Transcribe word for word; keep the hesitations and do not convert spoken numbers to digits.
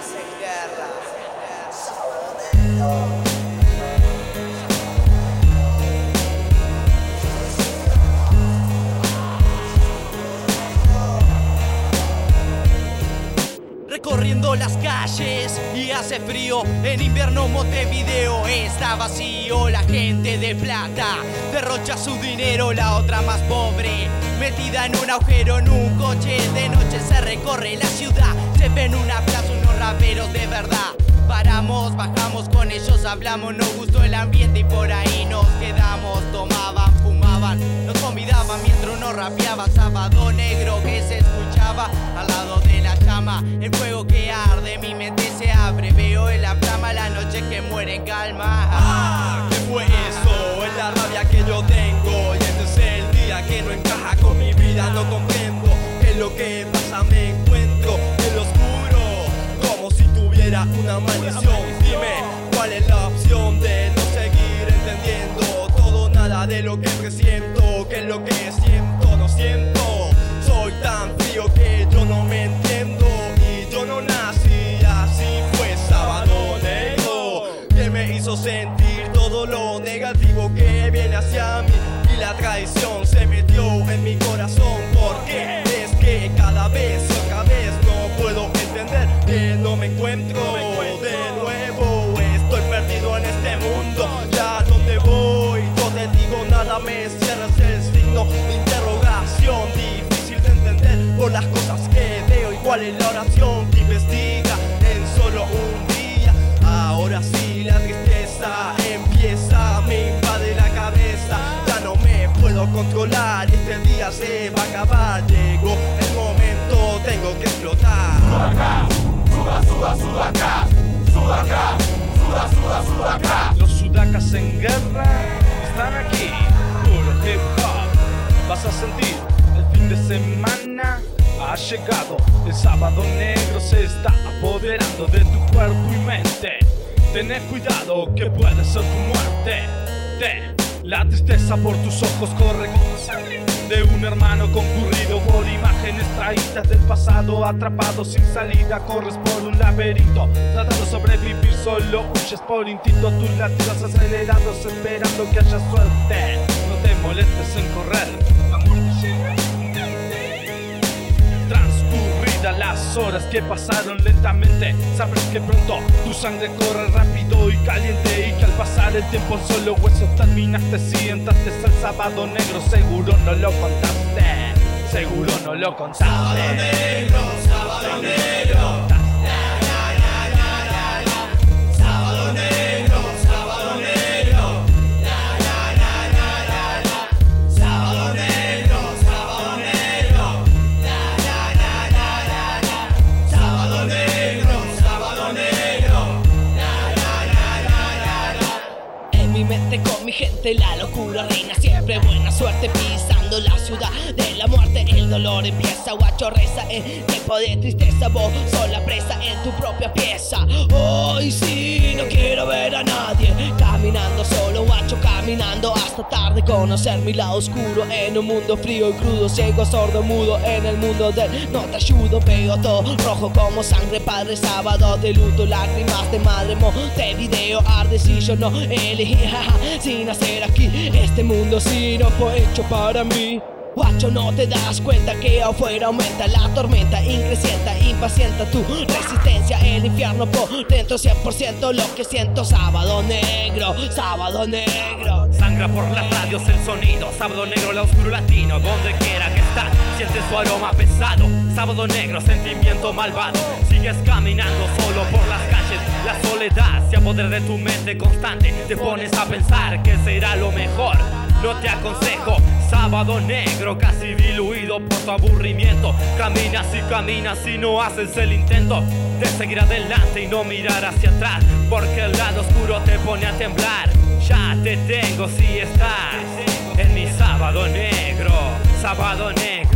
Recorriendo las calles y hace frío. En invierno Montevideo está vacío. La gente de plata derrocha su dinero. La otra más pobre metida en un agujero en un coche. De noche se recorre la ciudad. Se ven una plaza unos raperos de verdad. Paramos, bajamos con ellos, hablamos. Nos gustó el ambiente y por ahí nos quedamos. Tomaban, fumaban, nos convidaban mientras uno rapeaba. Sábado negro que se escuchaba al lado de la llama. El fuego que arde, mi mente se abre. Veo en la flama la noche que muere en calma. Ah, ¿qué fue eso? Es la rabia que yo tengo. Y este es el día que no encaja con mi vida. No comprendo qué es lo que pasa. Me encuentro en lo oscuro como si tuviera una maldición. Dime, ¿cuál es la opción de no seguir entendiendo todo? Nada de lo que presiento. ¿Qué es lo que siento? No siento. Soy tan frío que yo no me entiendo. Y yo no nací así. Fue sábado negro que me hizo sentir todo lo negativo que viene hacia mí. Y la traición se metió en mi corazón. Porque es que cada vez y otra vez no puedo entender que no me encuentro de nuevo. Estoy perdido en este mundo. Ya donde voy, yo te digo nada me cierras el signo de interrogación. Difícil de entender por las cosas que veo. Igual es la oración que investiga en solo un día. Ahora sí la tristeza empieza, me invade la cabeza. Ya no me puedo controlar y este día se va a acabar. Llegó el momento, tengo que explotar. Sudaca, suda, suda, sudaca, sudaca, suda, suda, sudaca. Los sudacas en guerra están aquí, puro hip hop. Vas a sentir el fin de semana ha llegado. El sábado negro se está apoderando de tu cuerpo y mente. Tened cuidado que puede ser tu muerte. De la tristeza por tus ojos corre como sangre de un hermano concurrido por imágenes traídas del pasado. Atrapado sin salida, corres por un laberinto tratando de sobrevivir, solo huyes por instinto. Tus latidos acelerados esperando que haya suerte. No te molestes en correr, la muerte llega. Transcurridas las horas que pasaron lentamente, sabrás que pronto tu sangre corre rápido y caliente, y que al pasar el tiempo en solo huesos terminaste. Si entraste al sábado negro, seguro no lo contaste, seguro no lo contaste. Sábado negro, sábado negro. Sábado negro, sábado negro. Sábado negro, sábado negro. Sábado negro, sábado negro. En mi mente con mi gente la locura reina siempre. Buena suerte pisando la ciudad de la muerte. El dolor empieza, guacho reza. En tiempo de tristeza vos sos la presa en tu propia pieza. Hoy sí, no quiero ver a nadie caminando solo, guacho, caminando hasta tarde. Conocer mi lado oscuro en un mundo frío y crudo. Ciego, sordo, mudo en el mundo del no te ayudo. Veo todo rojo como sangre, padre. Sábado de luto, lágrimas de madre. Montevideo arde si yo no elegí, jaja, sin nacer aquí. Este mundo sí no fue hecho para mí. Guacho, no te das cuenta que afuera aumenta la tormenta increcienta, impacienta tu resistencia. El infierno por dentro, cien por ciento lo que siento. Sábado negro, sábado negro. Sangra por las radios el sonido. Sábado negro, la oscuro latino. Donde quiera que estás, siente su aroma pesado. Sábado negro, sentimiento malvado. Sigues caminando solo por las calles. La soledad se apodera de tu mente constante. Te pones a pensar que será lo mejor. No te aconsejo, sábado negro, casi diluido por tu aburrimiento. Caminas y caminas y no haces el intento de seguir adelante y no mirar hacia atrás, porque el lado oscuro te pone a temblar. Ya te tengo si estás en mi sábado negro, sábado negro.